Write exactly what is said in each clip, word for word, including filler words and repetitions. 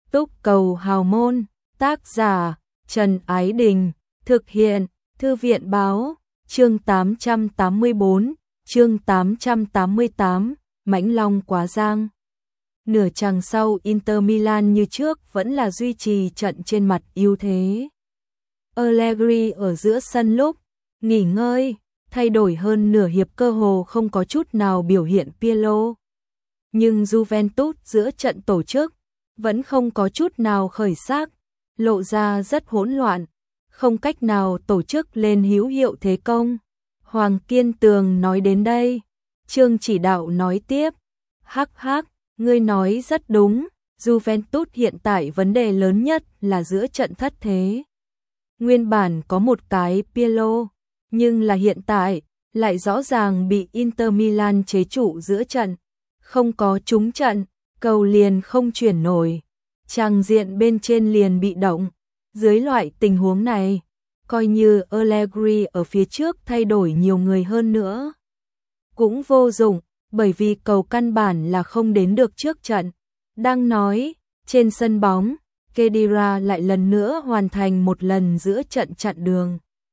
Túc cầu hào môn, tác giả Trần Ái Đình, thực hiện Thư viện Báo, chương tám trăm tám mươi bốn, chương tám trăm tám mươi tám, Mãnh Long quá giang. Nửa chặng sau Inter Milan như trước vẫn là duy trì trận trên mặt ưu thế. Allegri ở giữa sân lúc nghỉ ngơi, thay đổi hơn nửa hiệp cơ hồ không có chút nào biểu hiện Pirlo. Nhưng Juventus giữa trận tổ chức vẫn không có chút nào khởi sắc, lộ ra rất hỗn loạn, không cách nào tổ chức lên hữu hiệu thế công. Hoàng Kiên Tường nói đến đây, Trương chỉ đạo nói tiếp, hắc hắc, ngươi nói rất đúng, Juventus hiện tại vấn đề lớn nhất là giữa trận thất thế. Nguyên bản có một cái Pirlo, nhưng là hiện tại lại rõ ràng bị Inter Milan chế trụ giữa trận, không có trúng trận, cầu liền không chuyển nổi, tràng diện bên trên liền bị động. Dưới loại tình huống này, coi như Allegri ở phía trước thay đổi nhiều người hơn nữa cũng vô dụng, bởi vì cầu căn bản là không đến được trước trận. Đang nói, trên sân bóng, Khedira lại lần nữa hoàn thành một lần giữa trận chặn đường,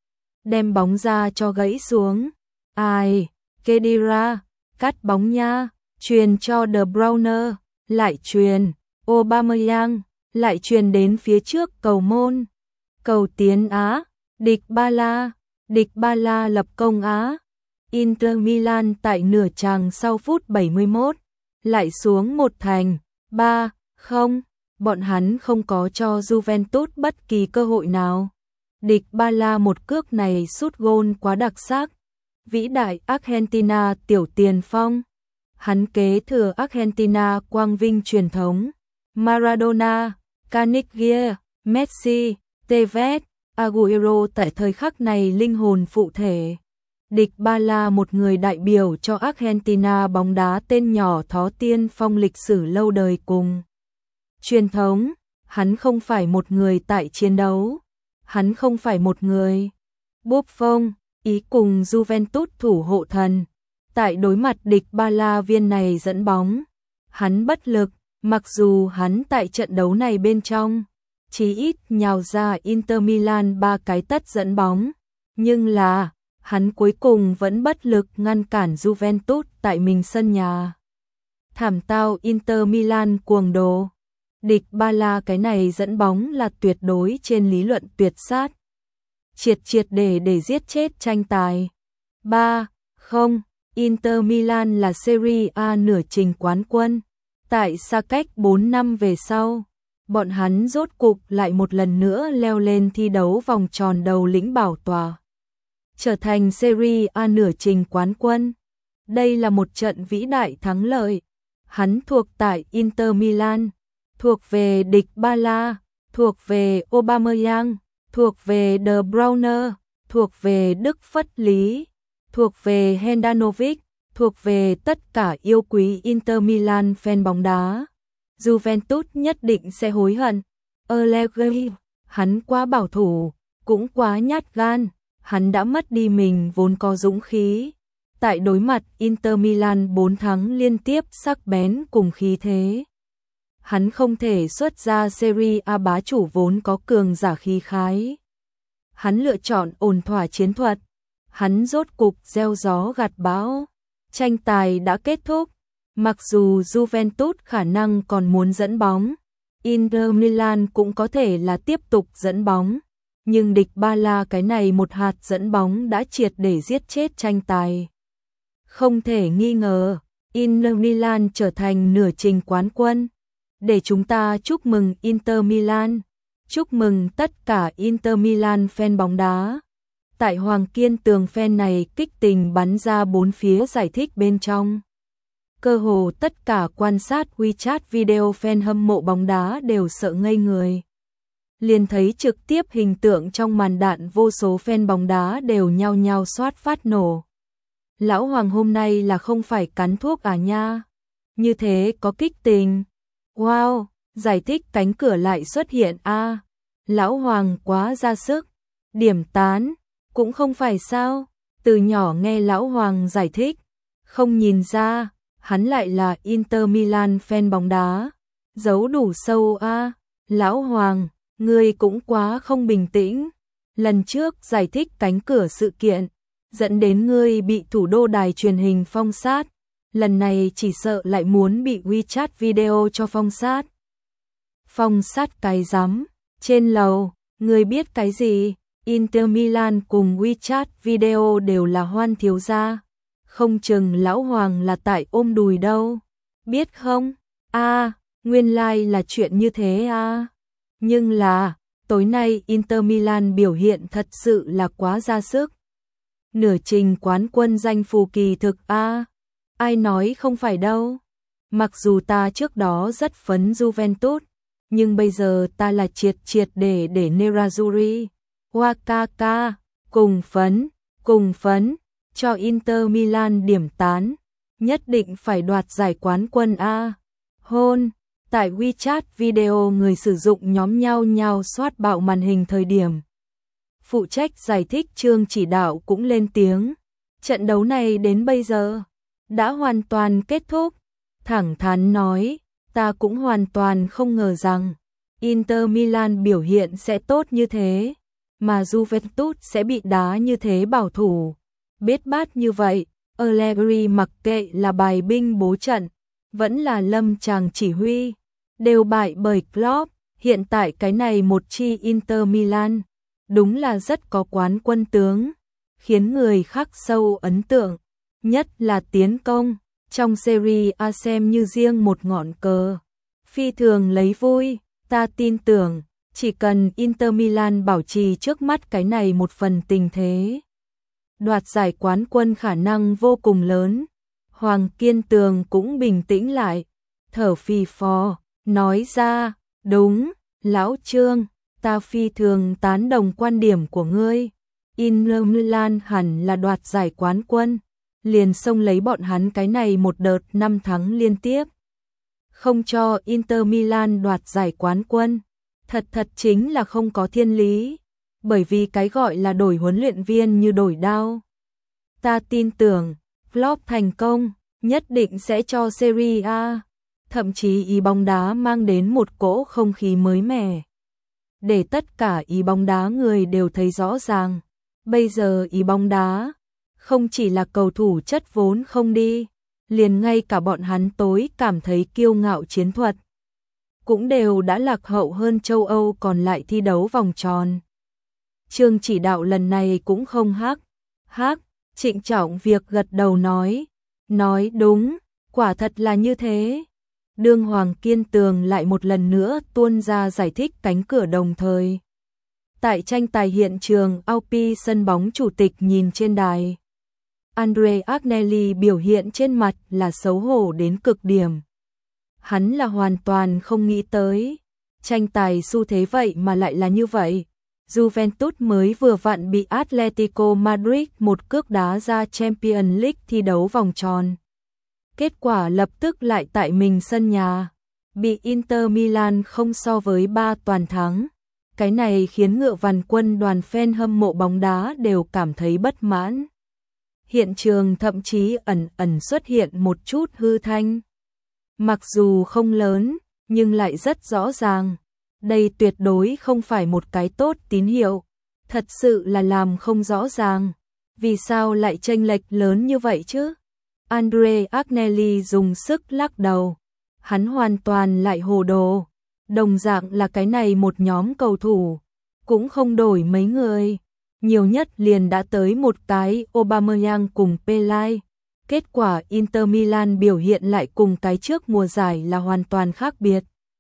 đem bóng ra cho gãy xuống. Ai, Khedira, cắt bóng nha, truyền cho De Bruyne, lại truyền, Aubameyang, lại truyền đến phía trước cầu môn. Cầu tiến Á, địch Ba La, địch Ba La lập công Á. Inter Milan tại nửa chặng sau phút bảy mươi mốt, lại xuống một thành, ba không, bọn hắn không có cho Juventus bất kỳ cơ hội nào. Địch Ba La một cước này sút gôn quá đặc sắc, vĩ đại Argentina tiểu tiền phong. Hắn kế thừa Argentina quang vinh truyền thống, Maradona, Canigia, Messi, Tevez, Agüero tại thời khắc này linh hồn phụ thể. Địch Ba La một người đại biểu cho Argentina bóng đá tên nhỏ thó tiên phong lịch sử lâu đời cùng truyền thống, hắn không phải một người tại chiến đấu, hắn không phải một người Buffon, ý cùng Juventus thủ hộ thần. Tại đối mặt địch Ba La viên này dẫn bóng, hắn bất lực, mặc dù hắn tại trận đấu này bên trong chí ít nhào ra Inter Milan ba cái tất dẫn bóng, nhưng là hắn cuối cùng vẫn bất lực ngăn cản Juventus tại mình sân nhà. Thảm tao Inter Milan cuồng đồ. Địch Ba La cái này dẫn bóng là tuyệt đối trên lý luận tuyệt sát, triệt triệt để để giết chết tranh tài. ba không, Inter Milan là Serie A nửa trình quán quân. Tại xa cách bốn năm về sau, bọn hắn rốt cục lại một lần nữa leo lên thi đấu vòng tròn đầu lĩnh bảo tòa, trở thành Serie A nửa trình quán quân. Đây là một trận vĩ đại thắng lợi. Hắn thuộc tại Inter Milan, thuộc về địch Ba La, thuộc về Aubameyang, thuộc về De Bruyne, thuộc về Đức Phất Lý, thuộc về Handanovic, thuộc về tất cả yêu quý Inter Milan fan bóng đá. Juventus nhất định sẽ hối hận. Allegri, hắn quá bảo thủ, cũng quá nhát gan, hắn đã mất đi mình vốn có dũng khí. Tại đối mặt Inter Milan bốn thắng liên tiếp sắc bén cùng khí thế, hắn không thể xuất ra Serie A bá chủ vốn có cường giả khí khái. Hắn lựa chọn ổn thỏa chiến thuật, hắn rốt cục gieo gió gặt bão. Tranh tài đã kết thúc, mặc dù Juventus khả năng còn muốn dẫn bóng, Inter Milan cũng có thể là tiếp tục dẫn bóng, nhưng địch Ba La cái này một hạt dẫn bóng đã triệt để giết chết tranh tài. Không thể nghi ngờ, Inter Milan trở thành nửa trình quán quân. Để chúng ta chúc mừng Inter Milan, chúc mừng tất cả Inter Milan fan bóng đá. Tại Hoàng Kiên Tường fan này kích tình bắn ra bốn phía giải thích bên trong. Cơ hồ tất cả quan sát WeChat video fan hâm mộ bóng đá đều sợ ngây người. Liền thấy trực tiếp hình tượng trong màn đạn vô số fan bóng đá đều nhao nhao xoát phát nổ. Lão Hoàng hôm nay là không phải cắn thuốc à nha? Như thế có kích tình. Wow, giải thích cánh cửa lại xuất hiện a. À, Lão Hoàng quá ra sức. Điểm tán, cũng không phải sao? Từ nhỏ nghe Lão Hoàng giải thích, không nhìn ra, hắn lại là Inter Milan fan bóng đá. Giấu đủ sâu a. À, Lão Hoàng, ngươi cũng quá không bình tĩnh. Lần trước giải thích cánh cửa sự kiện, dẫn đến ngươi bị thủ đô đài truyền hình phong sát. Lần này chỉ sợ lại muốn bị WeChat video cho phong sát. Phong sát cái rắm, trên lầu, ngươi biết cái gì? Inter Milan cùng WeChat video đều là Hoan thiếu gia. Không chừng Lão Hoàng là tại ôm đùi đâu. Biết không? A, à, nguyên lai like là chuyện như thế à. Nhưng là, tối nay Inter Milan biểu hiện thật sự là quá ra sức. Nửa trình quán quân danh phù kỳ thực a. À. Ai nói không phải đâu. Mặc dù ta trước đó rất phấn Juventus, nhưng bây giờ ta là triệt triệt để để Nerazzurri, Wakaka, cùng phấn, cùng phấn, cho Inter Milan điểm tán, nhất định phải đoạt giải quán quân a. Hôn, tại WeChat video người sử dụng nhóm nhau nhau soát bạo màn hình thời điểm. Phụ trách giải thích chương chỉ đạo cũng lên tiếng, trận đấu này đến bây giờ đã hoàn toàn kết thúc, thẳng thắn nói, ta cũng hoàn toàn không ngờ rằng Inter Milan biểu hiện sẽ tốt như thế, mà Juventus sẽ bị đá như thế bảo thủ. Biết bát như vậy, Allegri mặc kệ là bài binh bố trận, vẫn là lâm chàng chỉ huy, đều bại bởi Klopp. Hiện tại cái này một chi Inter Milan, đúng là rất có quán quân tướng, khiến người khắc sâu ấn tượng, nhất là tiến công, trong Serie A xem như riêng một ngọn cờ. Phi thường lấy vui, ta tin tưởng, chỉ cần Inter Milan bảo trì trước mắt cái này một phần tình thế, đoạt giải quán quân khả năng vô cùng lớn. Hoàng Kiên Tường cũng bình tĩnh lại, thở phì phò, nói ra, đúng, Lão Trương, ta phi thường tán đồng quan điểm của ngươi. Inter Milan hẳn là đoạt giải quán quân, liền xông lấy bọn hắn cái này một đợt năm thắng liên tiếp. Không cho Inter Milan đoạt giải quán quân, thật thật chính là không có thiên lý, bởi vì cái gọi là đổi huấn luyện viên như đổi đao. Ta tin tưởng, Klopp thành công, nhất định sẽ cho Serie A, thậm chí ý bóng đá mang đến một cỗ không khí mới mẻ. Để tất cả ý bóng đá người đều thấy rõ ràng, bây giờ ý bóng đá, không chỉ là cầu thủ chất vốn không đi, liền ngay cả bọn hắn tối cảm thấy kiêu ngạo chiến thuật, cũng đều đã lạc hậu hơn châu Âu còn lại thi đấu vòng tròn. Chương chỉ đạo lần này cũng không hắc, hắc, trịnh trọng việc gật đầu nói, nói đúng, quả thật là như thế. Đương Hoàng Kiên Tường lại một lần nữa tuôn ra giải thích cánh cửa đồng thời. Tại tranh tài hiện trường Alpi sân bóng chủ tịch nhìn trên đài. Andre Agnelli biểu hiện trên mặt là xấu hổ đến cực điểm. Hắn là hoàn toàn không nghĩ tới. Tranh tài xu thế vậy mà lại là như vậy. Juventus mới vừa vặn bị Atletico Madrid một cước đá ra Champions League thi đấu vòng tròn. Kết quả lập tức lại tại mình sân nhà, bị Inter Milan không so với ba toàn thắng. Cái này khiến ngựa vằn quân đoàn fan hâm mộ bóng đá đều cảm thấy bất mãn. Hiện trường thậm chí ẩn ẩn xuất hiện một chút hư thanh. Mặc dù không lớn, nhưng lại rất rõ ràng. Đây tuyệt đối không phải một cái tốt tín hiệu. Thật sự là làm không rõ ràng. Vì sao lại chênh lệch lớn như vậy chứ? Andre Agnelli dùng sức lắc đầu. Hắn hoàn toàn lại hồ đồ. Đồng dạng là cái này một nhóm cầu thủ. Cũng không đổi mấy người. Nhiều nhất liền đã tới một cái Aubameyang cùng Pelé. Kết quả Inter Milan biểu hiện lại cùng cái trước mùa giải là hoàn toàn khác biệt.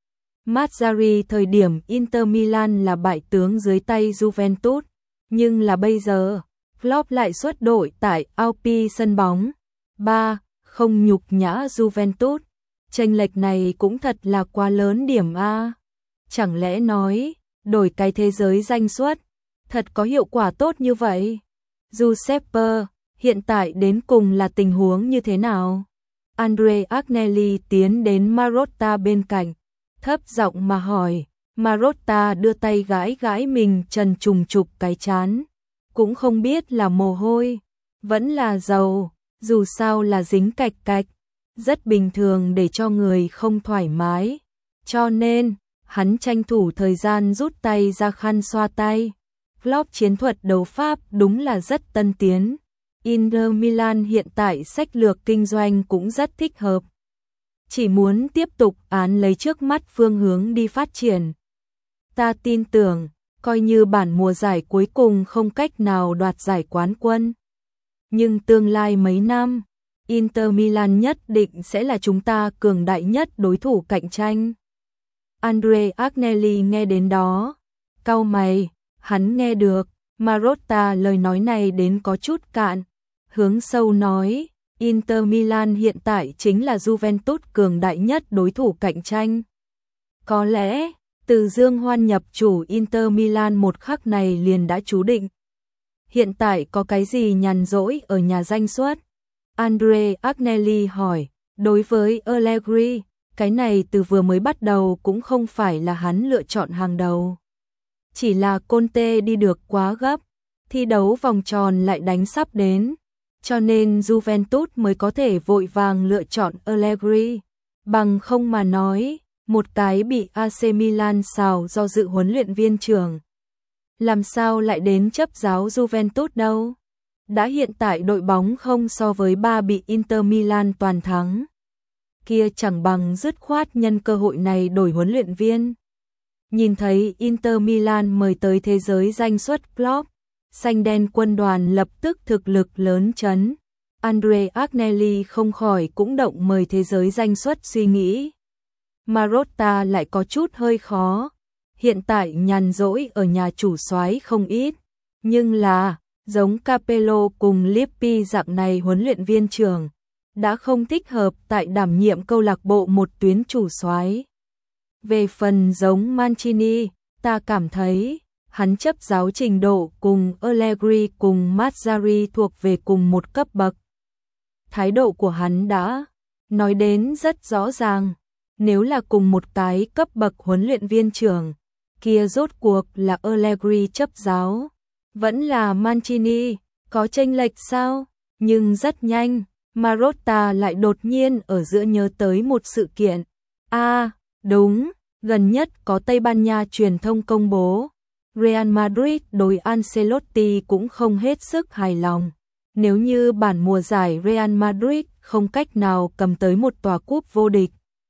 Mazzarri thời điểm Inter Milan là bại tướng dưới tay Juventus. Nhưng là bây giờ, Klopp lại xuất đội tại Alpi sân bóng. ba không nhục nhã Juventus. Chênh lệch này cũng thật là quá lớn điểm A. Chẳng lẽ nói, đổi cái thế giới danh suất, thật có hiệu quả tốt như vậy? Giuseppe, hiện tại đến cùng là tình huống như thế nào? Andre Agnelli tiến đến Marotta bên cạnh, thấp giọng mà hỏi. Marotta đưa tay gãi gãi mình trần trùng trục cái chán. Cũng không biết là mồ hôi, vẫn là dầu, dù sao là dính cạch cạch. Rất bình thường để cho người không thoải mái. Cho nên, hắn tranh thủ thời gian rút tay ra khăn xoa tay. Klopp chiến thuật đấu Pháp đúng là rất tân tiến. Inter Milan hiện tại sách lược kinh doanh cũng rất thích hợp. Chỉ muốn tiếp tục án lấy trước mắt phương hướng đi phát triển. Ta tin tưởng, coi như bản mùa giải cuối cùng không cách nào đoạt giải quán quân. Nhưng tương lai mấy năm, Inter Milan nhất định sẽ là chúng ta cường đại nhất đối thủ cạnh tranh. Andre Agnelli nghe đến đó, cau mày, hắn nghe được, Marotta lời nói này đến có chút cạn, hướng sâu nói, Inter Milan hiện tại chính là Juventus cường đại nhất đối thủ cạnh tranh. Có lẽ, từ Dương Hoan nhập chủ Inter Milan một khắc này liền đã chú định. Hiện tại có cái gì nhàn rỗi ở nhà danh xuất? Andre Agnelli hỏi, đối với Allegri, cái này từ vừa mới bắt đầu cũng không phải là hắn lựa chọn hàng đầu. Chỉ là Conte đi được quá gấp, thi đấu vòng tròn lại đánh sắp đến, cho nên Juventus mới có thể vội vàng lựa chọn Allegri. Bằng không mà nói, một cái bị a xê Milan xào do dự huấn luyện viên trưởng. Làm sao lại đến chấp giáo Juventus đâu? Đã hiện tại đội bóng không so với ba bị Inter Milan toàn thắng. Kia chẳng bằng dứt khoát nhân cơ hội này đổi huấn luyện viên. Nhìn thấy Inter Milan mời tới thế giới danh xuất Klopp, xanh đen quân đoàn lập tức thực lực lớn chấn. Andre Agnelli không khỏi cũng động mời thế giới danh xuất suy nghĩ. Marotta lại có chút hơi khó. Hiện tại nhàn rỗi ở nhà chủ soái không ít, nhưng là giống Capello cùng Lippi dạng này huấn luyện viên trưởng đã không thích hợp tại đảm nhiệm câu lạc bộ một tuyến chủ soái. Về phần giống Mancini, ta cảm thấy hắn chấp giáo trình độ cùng Allegri cùng Mazzarri thuộc về cùng một cấp bậc. Thái độ của hắn đã nói đến rất rõ ràng, nếu là cùng một cái cấp bậc huấn luyện viên trưởng, kia rốt cuộc là Allegri chấp giáo, vẫn là Mancini, có chênh lệch sao? Nhưng rất nhanh, Marotta lại đột nhiên ở giữa nhớ tới một sự kiện. A, à, đúng, gần nhất có Tây Ban Nha truyền thông công bố, Real Madrid đối Ancelotti cũng không hết sức hài lòng. Nếu như bản mùa giải Real Madrid không cách nào cầm tới một tòa cúp vô địch,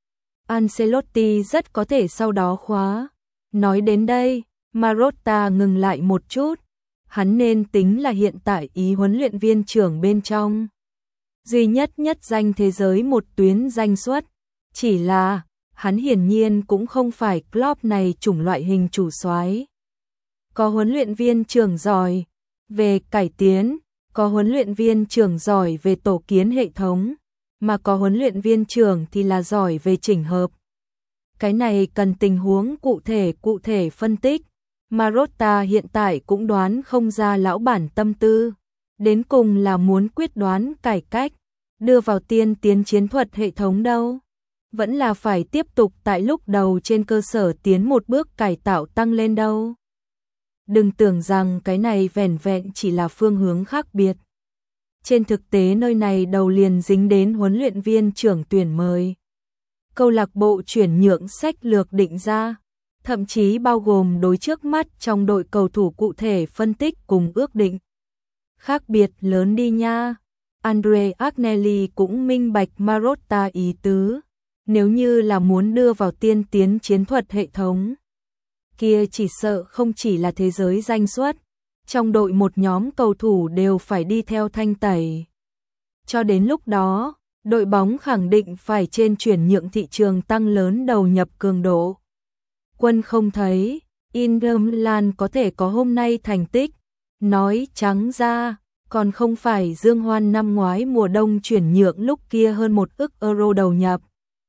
Ancelotti rất có thể sau đó khóa. Nói đến đây, Marotta ngừng lại một chút, hắn nên tính là hiện tại ý huấn luyện viên trưởng bên trong. Duy nhất nhất danh thế giới một tuyến danh xuất, chỉ là hắn hiển nhiên cũng không phải Klopp này chủng loại hình chủ soái. Có huấn luyện viên trưởng giỏi về cải tiến, có huấn luyện viên trưởng giỏi về tổ kiến hệ thống, mà có huấn luyện viên trưởng thì là giỏi về chỉnh hợp. Cái này cần tình huống cụ thể cụ thể phân tích. Marotta hiện tại cũng đoán không ra lão bản tâm tư, đến cùng là muốn quyết đoán cải cách, đưa vào tiên tiến chiến thuật hệ thống đâu, vẫn là phải tiếp tục tại lúc đầu trên cơ sở tiến một bước cải tạo tăng lên đâu. Đừng tưởng rằng cái này vẻn vẹn chỉ là phương hướng khác biệt. Trên thực tế nơi này đầu liền dính đến huấn luyện viên trưởng tuyển mời. Câu lạc bộ chuyển nhượng sách lược định ra, thậm chí bao gồm đối trước mắt trong đội cầu thủ cụ thể phân tích cùng ước định. Khác biệt lớn đi nha. Andre Agnelli cũng minh bạch Marotta ý tứ. Nếu như là muốn đưa vào tiên tiến chiến thuật hệ thống, kia chỉ sợ không chỉ là thế giới danh xuất, trong đội một nhóm cầu thủ đều phải đi theo thanh tẩy. Cho đến lúc đó, đội bóng khẳng định phải trên chuyển nhượng thị trường tăng lớn đầu nhập cường độ. Quân không thấy, Inter Milan có thể có hôm nay thành tích, nói trắng ra, còn không phải Dương Hoan năm ngoái mùa đông chuyển nhượng lúc kia hơn một ức euro đầu nhập.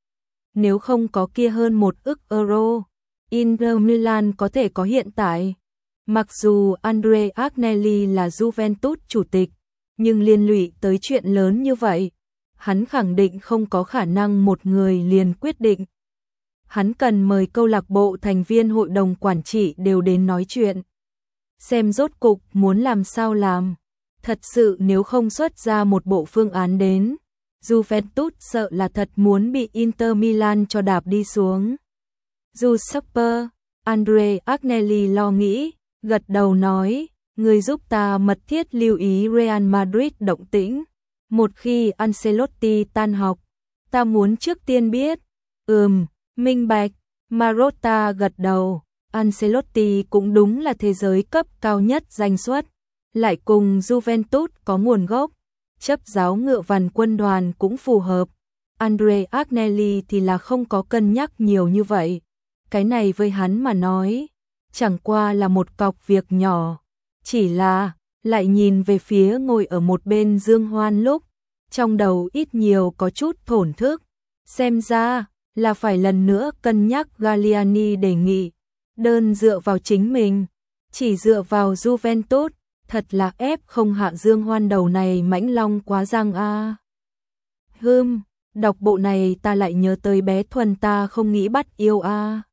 Nếu không có kia hơn một ức euro, Inter Milan có thể có hiện tại. Mặc dù Andre Agnelli là Juventus chủ tịch, nhưng liên lụy tới chuyện lớn như vậy, hắn khẳng định không có khả năng một người liền quyết định. Hắn cần mời câu lạc bộ thành viên hội đồng quản trị đều đến nói chuyện. Xem rốt cục muốn làm sao làm. Thật sự nếu không xuất ra một bộ phương án đến, Juventus sợ là thật muốn bị Inter Milan cho đạp đi xuống. Giuseppe, Andre Agnelli lo nghĩ, gật đầu nói, người giúp ta mật thiết lưu ý Real Madrid động tĩnh. Một khi Ancelotti tan học, ta muốn trước tiên biết. Ừm, minh bạch, Marotta gật đầu. Ancelotti cũng đúng là thế giới cấp cao nhất danh suất, lại cùng Juventus có nguồn gốc, chấp giáo ngựa vằn quân đoàn cũng phù hợp. Andre Agnelli thì là không có cân nhắc nhiều như vậy. Cái này với hắn mà nói, chẳng qua là một cọc việc nhỏ. Chỉ là, lại nhìn về phía ngồi ở một bên Dương Hoan lúc, trong đầu ít nhiều có chút thổn thức. Xem ra, là phải lần nữa cân nhắc Galliani đề nghị. Đơn dựa vào chính mình, chỉ dựa vào Juventus, thật là ép không hạ Dương Hoan đầu này mãnh long quá răng a. À. Hừm, đọc bộ này ta lại nhớ tới bé Thuần ta không nghĩ bắt yêu a. À.